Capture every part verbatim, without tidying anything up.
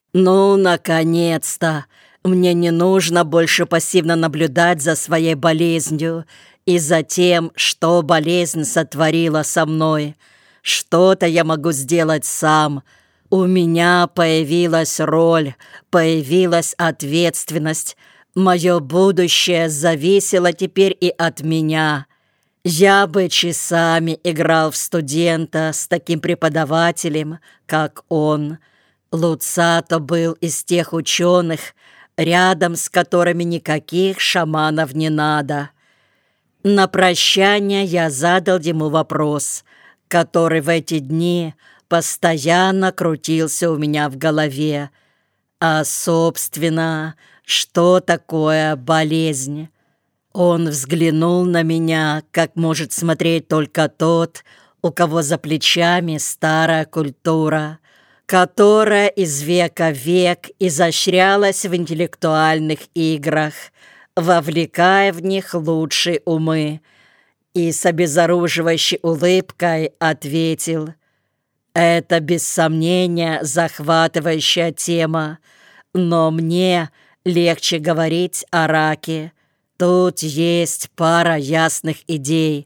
Ну, наконец-то! Мне не нужно больше пассивно наблюдать за своей болезнью и за тем, что болезнь сотворила со мной. Что-то я могу сделать сам. У меня появилась роль, появилась ответственность. Мое будущее зависело теперь и от меня. Я бы часами играл в студента с таким преподавателем, как он. Луцато был из тех ученых, рядом с которыми никаких шаманов не надо. На прощание я задал ему вопрос, который в эти дни постоянно крутился у меня в голове. А, собственно, что такое болезнь? Он взглянул на меня, как может смотреть только тот, у кого за плечами старая культура, которая из века в век изощрялась в интеллектуальных играх, вовлекая в них лучшие умы, и с обезоруживающей улыбкой ответил: «Это, без сомнения, захватывающая тема, но мне легче говорить о раке. Тут есть пара ясных идей».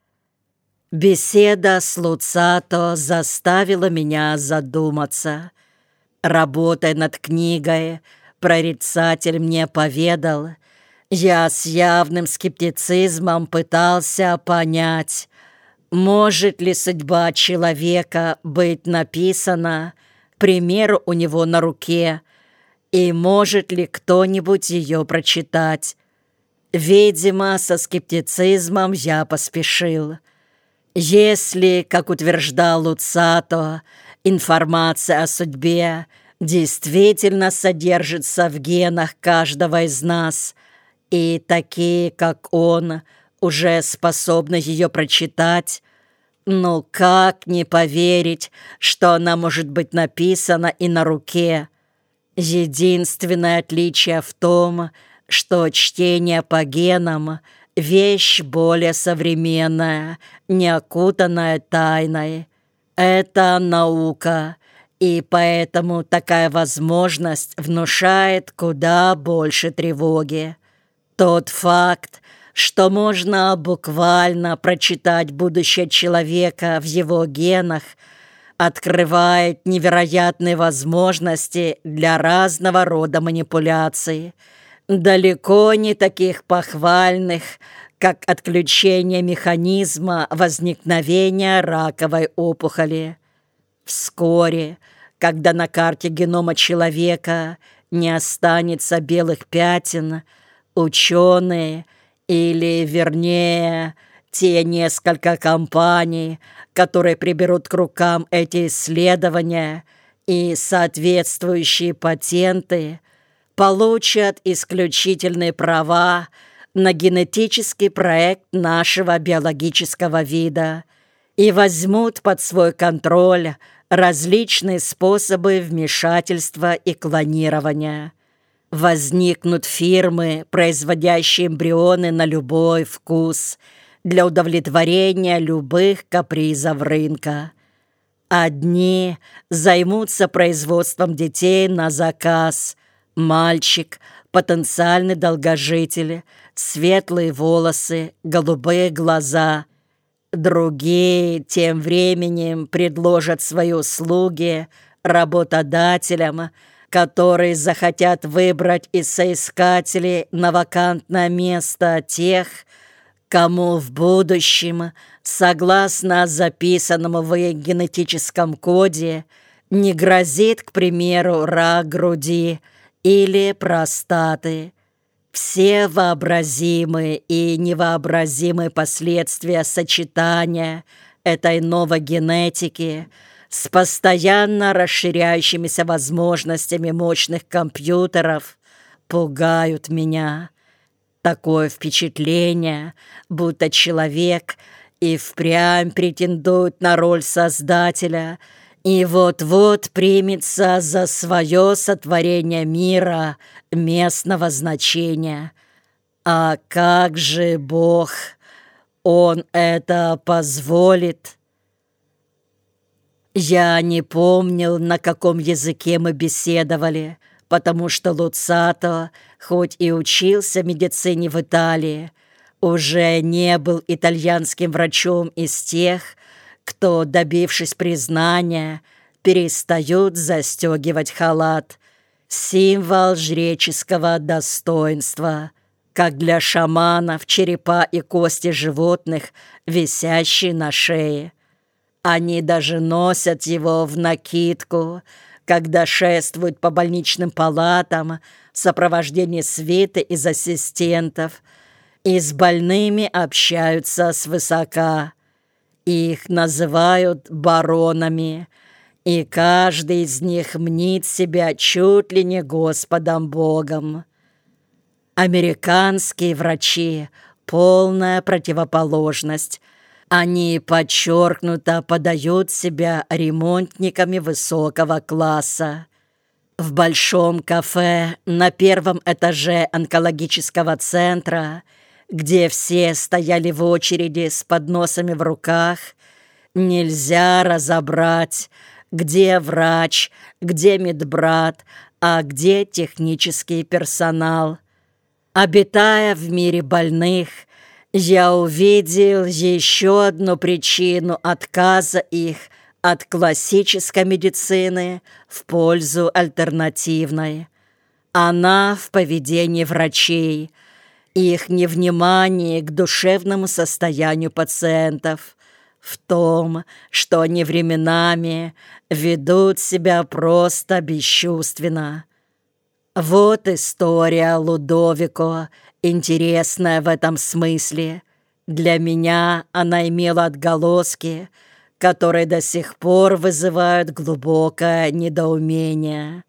Беседа с Луцато заставила меня задуматься. Работая над книгой, прорицатель мне поведал, я с явным скептицизмом пытался понять, может ли судьба человека быть написана, к примеру, у него на руке, и может ли кто-нибудь ее прочитать. Видимо, со скептицизмом я поспешил. Если, как утверждал Луцато, информация о судьбе действительно содержится в генах каждого из нас, и такие, как он, уже способны ее прочитать, ну как не поверить, что она может быть написана и на руке? Единственное отличие в том, что чтение по генам — вещь более современная, не окутанная тайной. Это наука, и поэтому такая возможность внушает куда больше тревоги. Тот факт, что можно буквально прочитать будущее человека в его генах, открывает невероятные возможности для разного рода манипуляций, далеко не таких похвальных, как отключение механизма возникновения раковой опухоли. Вскоре, когда на карте генома человека не останется белых пятен, ученые, или, вернее, те несколько компаний, которые приберут к рукам эти исследования и соответствующие патенты, получат исключительные права на генетический проект нашего биологического вида и возьмут под свой контроль различные способы вмешательства и клонирования. Возникнут фирмы, производящие эмбрионы на любой вкус, для удовлетворения любых капризов рынка. Одни займутся производством детей на заказ. Мальчик, потенциальный долгожитель, светлые волосы, голубые глаза. Другие тем временем предложат свои услуги работодателям, которые захотят выбрать из соискателей на вакантное место тех, кому в будущем, согласно записанному в их генетическом коде, не грозит, к примеру, рак груди или простаты. Все вообразимые и невообразимые последствия сочетания этой новой генетики с постоянно расширяющимися возможностями мощных компьютеров пугают меня. Такое впечатление, будто человек и впрямь претендует на роль создателя и вот-вот примется за свое сотворение мира местного значения. А как же Бог? Он это позволит? Я не помнил, на каком языке мы беседовали, потому что Луцато, хоть и учился медицине в Италии, уже не был итальянским врачом из тех, кто, добившись признания, перестают застегивать халат. Символ жреческого достоинства, как для шаманов черепа и кости животных, висящие на шее. Они даже носят его в накидку, когда шествуют по больничным палатам в сопровождении свиты из ассистентов и с больными общаются свысока. Их называют баронами, и каждый из них мнит себя чуть ли не Господом Богом. Американские врачи — полная противоположность. Они подчеркнуто подают себя ремонтниками высокого класса. В большом кафе на первом этаже онкологического центра, где все стояли в очереди с подносами в руках, нельзя разобрать, где врач, где медбрат, а где технический персонал. Обитая в мире больных, я увидел еще одну причину отказа их от классической медицины в пользу альтернативной. Она в поведении врачей, их невнимании к душевному состоянию пациентов, в том, что они временами ведут себя просто бесчувственно. Вот история Лудовико, интересная в этом смысле. Для меня она имела отголоски, которые до сих пор вызывают глубокое недоумение.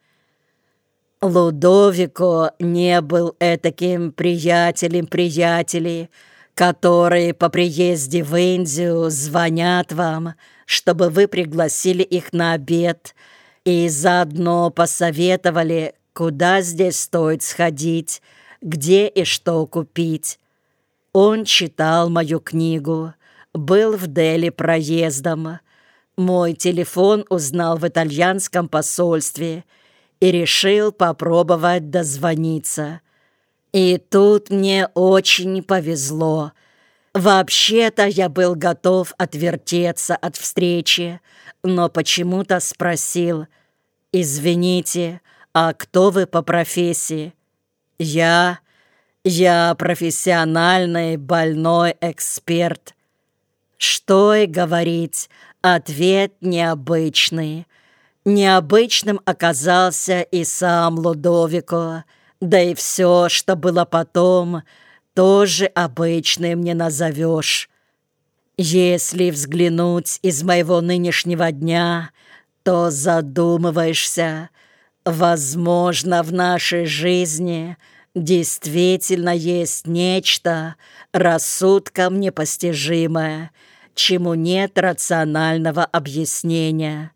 Лудовико не был этаким приятелем приятелей, которые по приезде в Индию звонят вам, чтобы вы пригласили их на обед и заодно посоветовали, куда здесь стоит сходить, где и что купить. Он читал мою книгу, был в Дели проездом. Мой телефон узнал в итальянском посольстве и решил попробовать дозвониться. И тут мне очень повезло. Вообще-то я был готов отвертеться от встречи, но почему-то спросил: «Извините, а кто вы по профессии?» «Я... я профессиональный больной эксперт». Что и говорить, ответ необычный. Необычным оказался и сам Лудовико, да и все, что было потом, тоже обычным не назовешь. Если взглянуть из моего нынешнего дня, то задумываешься, возможно, в нашей жизни действительно есть нечто рассудком непостижимое, чему нет рационального объяснения.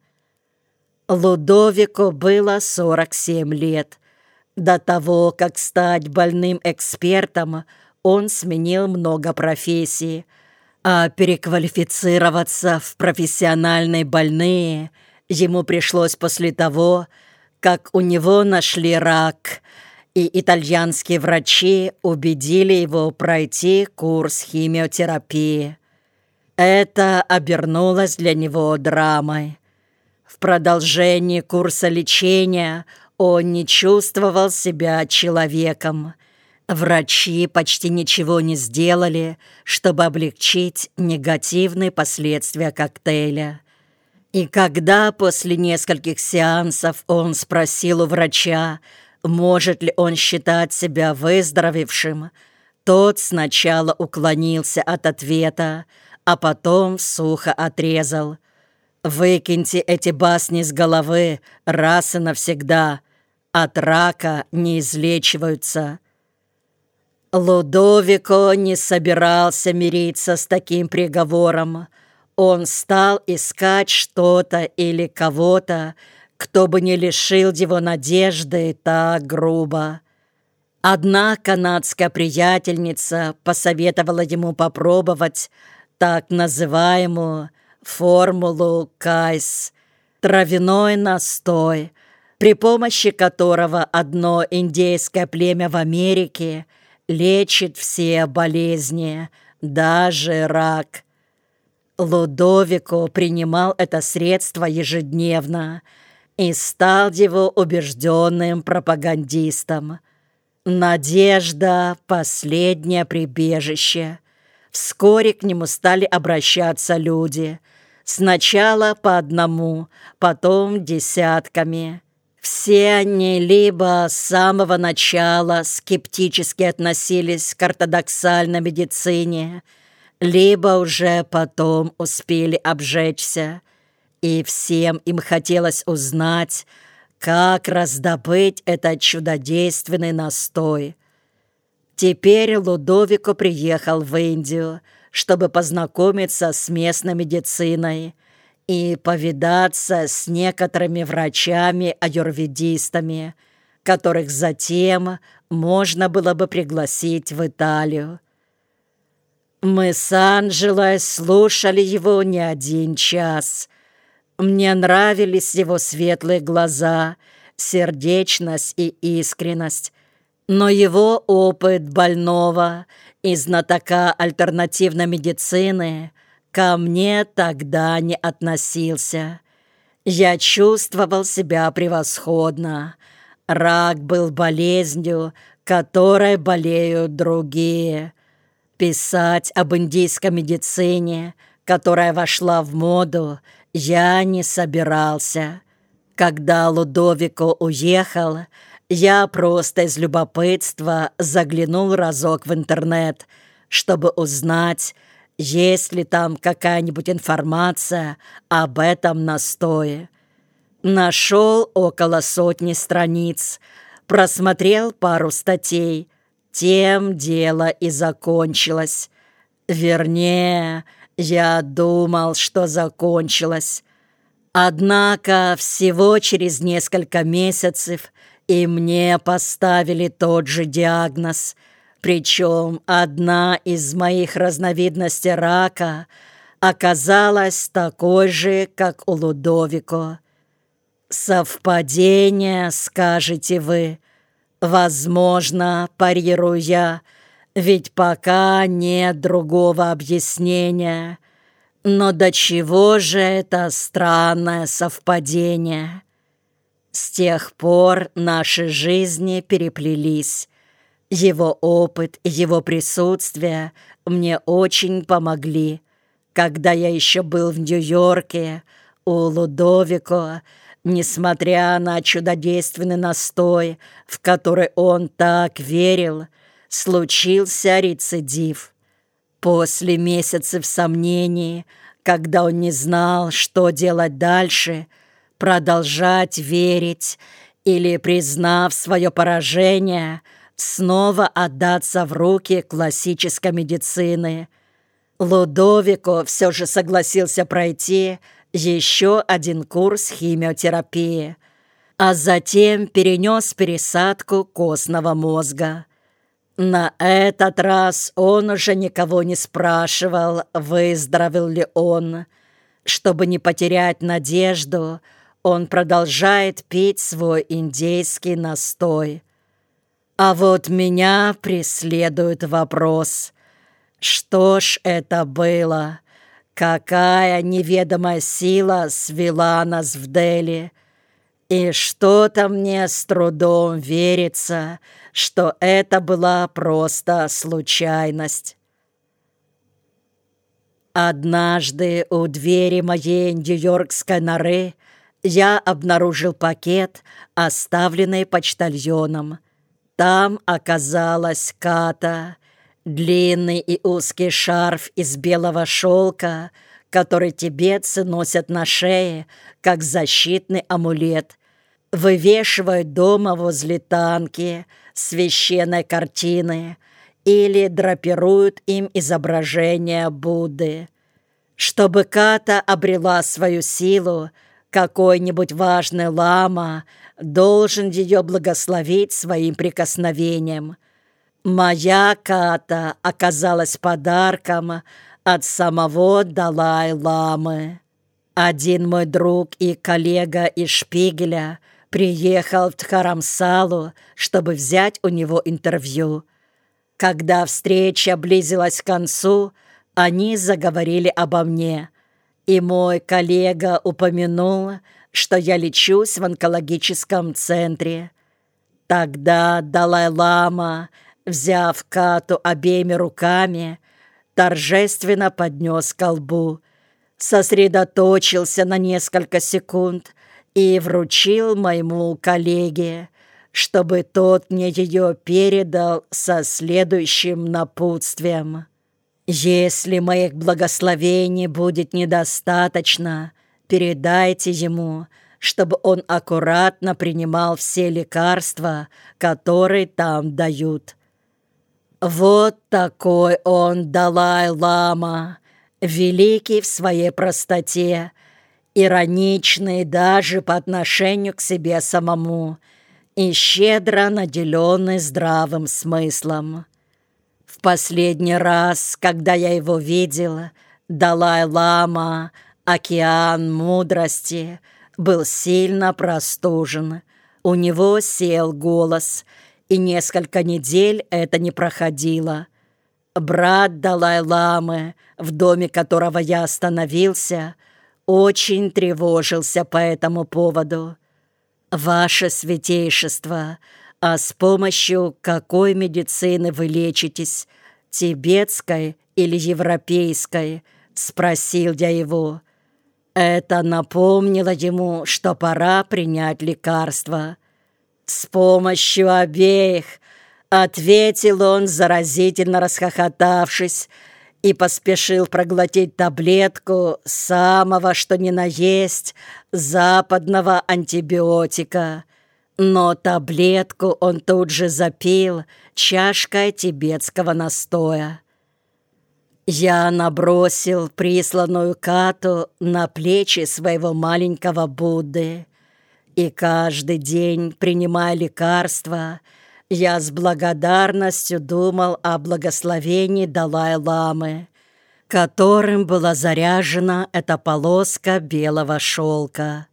Лудовико было сорок семь лет. До того, как стать больным экспертом, он сменил много профессий, а переквалифицироваться в профессиональные больные ему пришлось после того, как у него нашли рак, и итальянские врачи убедили его пройти курс химиотерапии. Это обернулось для него драмой. В продолжении курса лечения он не чувствовал себя человеком. Врачи почти ничего не сделали, чтобы облегчить негативные последствия коктейля. И когда после нескольких сеансов он спросил у врача, может ли он считать себя выздоровевшим, тот сначала уклонился от ответа, а потом сухо отрезал: «Выкиньте эти басни с головы раз и навсегда. От рака не излечиваются». Лудовико не собирался мириться с таким приговором. Он стал искать что-то или кого-то, кто бы не лишил его надежды так грубо. Одна канадская приятельница посоветовала ему попробовать так называемую формулу Кайс. Травяной настой, при помощи которого одно индейское племя в Америке лечит все болезни, даже рак. Лудовико принимал это средство ежедневно и стал его убежденным пропагандистом. Надежда – последнее прибежище. Вскоре к нему стали обращаться люди. Сначала по одному, потом десятками. Все они либо с самого начала скептически относились к ортодоксальной медицине, либо уже потом успели обжечься, и всем им хотелось узнать, как раздобыть этот чудодейственный настой. Теперь Лудовико приехал в Индию, чтобы познакомиться с местной медициной и повидаться с некоторыми врачами-аюрведистами, которых затем можно было бы пригласить в Италию. Мы с Анжелой слушали его не один час. Мне нравились его светлые глаза, сердечность и искренность, но его опыт больного и знатока альтернативной медицины ко мне тогда не относился. Я чувствовал себя превосходно. Рак был болезнью, которой болеют другие. Писать об индийской медицине, которая вошла в моду, я не собирался. Когда Лудовико уехал, я просто из любопытства заглянул разок в интернет, чтобы узнать, есть ли там какая-нибудь информация об этом настое. Нашел около сотни страниц, просмотрел пару статей. Тем дело и закончилось. Вернее, я думал, что закончилось. Однако всего через несколько месяцев и мне поставили тот же диагноз. Причем одна из моих разновидностей рака оказалась такой же, как у Лудовико. Совпадение, скажете вы? Возможно, парирую я, ведь пока нет другого объяснения. Но до чего же это странное совпадение? С тех пор наши жизни переплелись. Его опыт и его присутствие мне очень помогли. Когда я еще был в Нью-Йорке, у Лудовико, несмотря на чудодейственный настой, в который он так верил, случился рецидив. После месяцев сомнений, когда он не знал, что делать дальше, продолжать верить или, признав свое поражение, снова отдаться в руки классической медицины, Лудовико все же согласился пройти еще один курс химиотерапии, а затем перенес пересадку костного мозга. На этот раз он уже никого не спрашивал, выздоровел ли он. Чтобы не потерять надежду, он продолжает пить свой индейский настой. А вот меня преследует вопрос: что ж это было? Какая неведомая сила свела нас в Дели? И что-то мне с трудом верится, что это была просто случайность. Однажды у двери моей нью-йоркской норы я обнаружил пакет, оставленный почтальоном. Там оказалась Ката, длинный и узкий шарф из белого шелка, который тибетцы носят на шее, как защитный амулет, вывешивают дома возле танки, священной картины или драпируют им изображение Будды. Чтобы Ката обрела свою силу, какой-нибудь важный лама должен ее благословить своим прикосновением. Моя Ката оказалась подарком от самого Далай-ламы. Один мой друг и коллега из Шпигеля приехал в Дхарамсалу, чтобы взять у него интервью. Когда встреча близилась к концу, они заговорили обо мне, и мой коллега упомянул, что я лечусь в онкологическом центре. Тогда Далай-лама, взяв Кату обеими руками, торжественно поднес ко лбу, сосредоточился на несколько секунд и вручил моему коллеге, чтобы тот мне ее передал со следующим напутствием. «Если моих благословений будет недостаточно, передайте ему, чтобы он аккуратно принимал все лекарства, которые там дают». Вот такой он, Далай-лама, великий в своей простоте, ироничный даже по отношению к себе самому и щедро наделенный здравым смыслом. В последний раз, когда я его видела, Далай-лама, океан мудрости, был сильно простужен. У него сел голос, и несколько недель это не проходило. Брат Далай-ламы, в доме которого я остановился, очень тревожился по этому поводу. «Ваше святейшество, а с помощью какой медицины вы лечитесь, тибетской или европейской?» — спросил я его. Это напомнило ему, что пора принять лекарство. «С помощью обеих», — ответил он, заразительно расхохотавшись, и поспешил проглотить таблетку самого что ни на есть западного антибиотика. Но таблетку он тут же запил чашкой тибетского настоя. Я набросил присланную Кату на плечи своего маленького Будды, и каждый день, принимая лекарства, я с благодарностью думал о благословении Далай-ламы, которым была заряжена эта полоска белого шелка.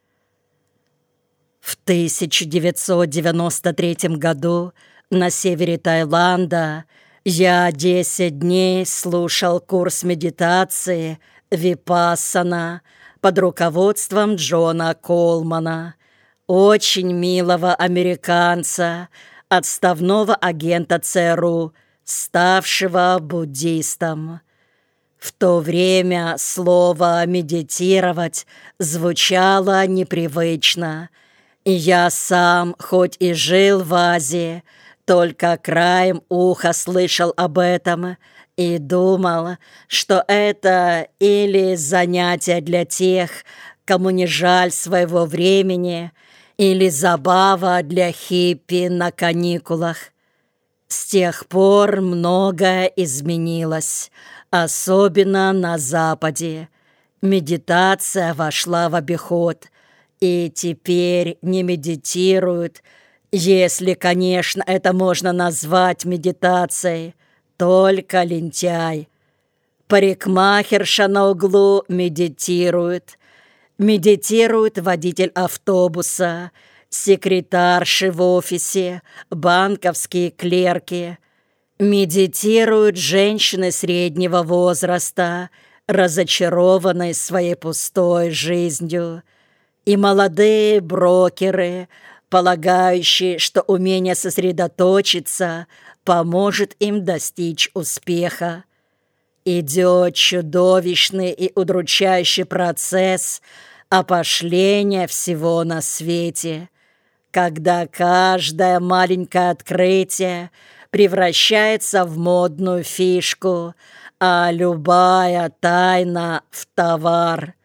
В тысяча девятьсот девяносто третьем году на севере Таиланда я десять дней слушал курс медитации «Випассана» под руководством Джона Колмана, очень милого американца, отставного агента ЦРУ, ставшего буддистом. В то время слово «медитировать» звучало непривычно, и я сам, хоть и жил в Азии, только краем уха слышал об этом и думал, что это или занятие для тех, кому не жаль своего времени, или забава для хиппи на каникулах. С тех пор многое изменилось, особенно на Западе. Медитация вошла в обиход, и теперь не медитируют, если, конечно, это можно назвать медитацией, только лентяй. Парикмахерша на углу медитирует. Медитирует водитель автобуса, секретарши в офисе, банковские клерки. Медитируют женщины среднего возраста, разочарованные своей пустой жизнью, и молодые брокеры, полагающие, что умение сосредоточиться поможет им достичь успеха. Идет чудовищный и удручающий процесс опошления всего на свете, когда каждое маленькое открытие превращается в модную фишку, а любая тайна — в товар.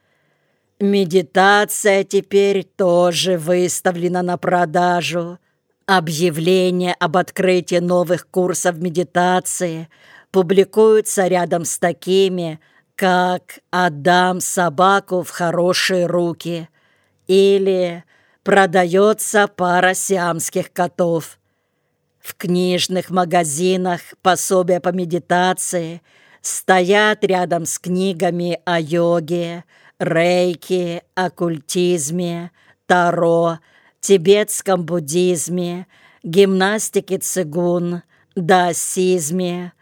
Медитация теперь тоже выставлена на продажу. Объявления об открытии новых курсов медитации публикуются рядом с такими, как «Отдам собаку в хорошие руки» или «Продается пара сиамских котов». В книжных магазинах пособия по медитации стоят рядом с книгами о йоге, рейки, оккультизме, таро, тибетском буддизме, гимнастике цигун, даосизме,